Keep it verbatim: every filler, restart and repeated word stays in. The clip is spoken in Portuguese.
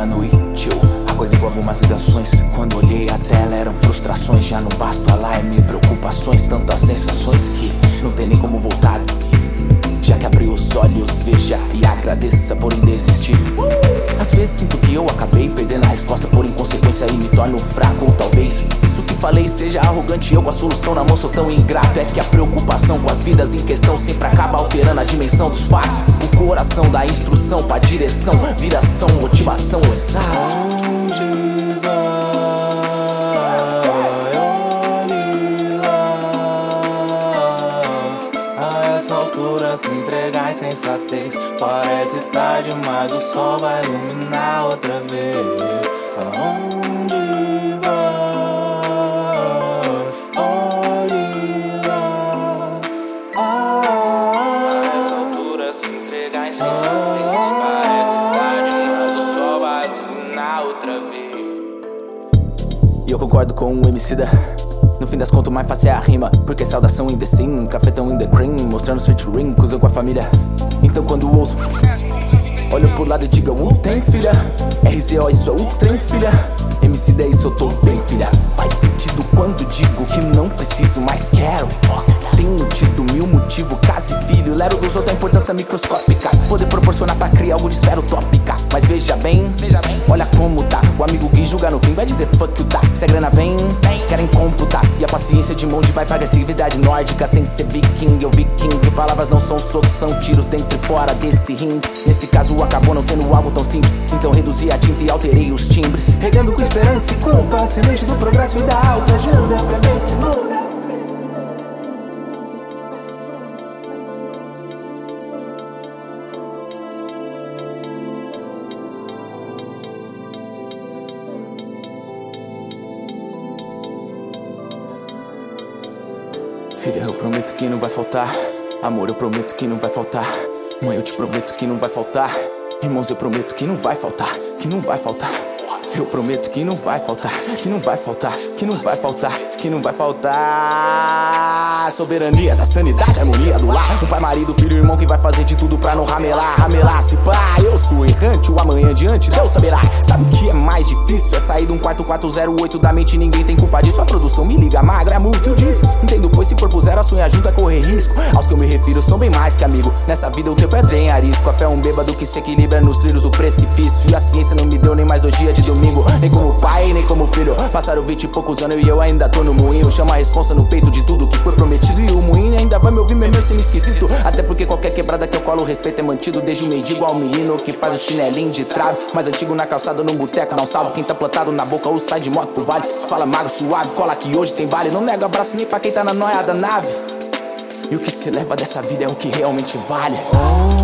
plano e tio, acordei com algumas ligações. Quando olhei a tela eram frustrações. Já não basta o alarme, preocupações, tantas sensações que não tem nem como voltar. Já que abri os olhos, veja e agradeça por ainda existir. Às vezes sinto que eu acabei perdendo a resposta por inconsequência e me torno fraco. Ou talvez isso que falei seja arrogante, eu com a solução na mão sou tão ingrato. É que a preocupação com as vidas em questão sempre acaba alterando a dimensão dos fatos. O coração dá instrução pra direção, viração, motivação, exato. Nessa altura se entregar em sensatez. Parece tarde, mas o sol vai iluminar outra vez. Aonde vai? Olhe lá. Ah, nessa altura se entregar em sensatez. Parece tarde, mas o sol vai iluminar outra vez. E eu concordo com o Emicida. No fim das contas, o mais fácil é a rima. Porque saudação in the scene, cafetão in the cream, mostrando os featuring, cuzão com a família. Então quando ouço, olho pro lado e diga, uh, tem filha. R Z O, isso é o trem, filha. Emicida é isso, eu tô bem, filha. Faz sentido quando digo que não preciso, mas quero. Tenho tido mil motivos, casa e filho. Lero dos outros a importância microscópica. Poder proporcionar pra criar algo de esfera utópica. Mas veja bem, veja bem, olha como tá. O amigo que julga no fim vai dizer fuck you, tá. Se a grana vem, querem computar. E a paciência de monge vai pra agressividade nórdica. Sem ser viking, eu viking. Palavras não são socos, são tiros dentro e fora desse rim. Nesse caso acabou não sendo algo tão simples. Então reduzi a tinta e alterei os timbres. Regando com esperança e culpa, semente do progresso e da autoajuda pra ver se muda. Filha, eu prometo que não vai faltar. Amor, eu prometo que não vai faltar. Mãe, eu te prometo que não vai faltar. Irmãos, eu prometo que não vai faltar. Que não vai faltar. Eu prometo que não vai faltar. Que não vai faltar. Que não vai faltar. Que não vai faltar. Soberania da sanidade, harmonia do lar. Um pai, marido, filho, irmão que vai fazer de tudo pra não ramelar. Ramelar, se pá, eu sou errante. O amanhã diante, Deus saberá. Sabe o que é mais difícil? É sair de um quarto quatro zero oito da mente. Ninguém tem culpa disso. A produção me liga, magra, multa o disco. Entendo, pois se propuser a sonhar junto é correr risco. Aos que eu me refiro são bem mais que amigo. Nessa vida o tempo é trem, arisco. A fé é um bêbado que se equilibra nos trilhos do precipício. E a ciência não me deu nem mais dois dias de domingo. Nem como pai, nem como filho. Passaram vinte e poucos anos e eu ainda tô no moinho. Chama a responsa no peito de tudo que foi prometido. E o moinho ainda vai me ouvir mesmo sendo esquisito. Até porque qualquer quebrada que eu colo, o respeito é mantido. Desde o mendigo ao menino que faz o chinelinho de trave. Mais antigo na calçada, num boteco, dá um salve. Quem tá plantado na boca ou sai de moto pro vale. Fala magro, suave, cola que hoje tem vale. Não nega abraço nem pra quem tá na noia da nave. E o que se leva dessa vida é o que realmente vale.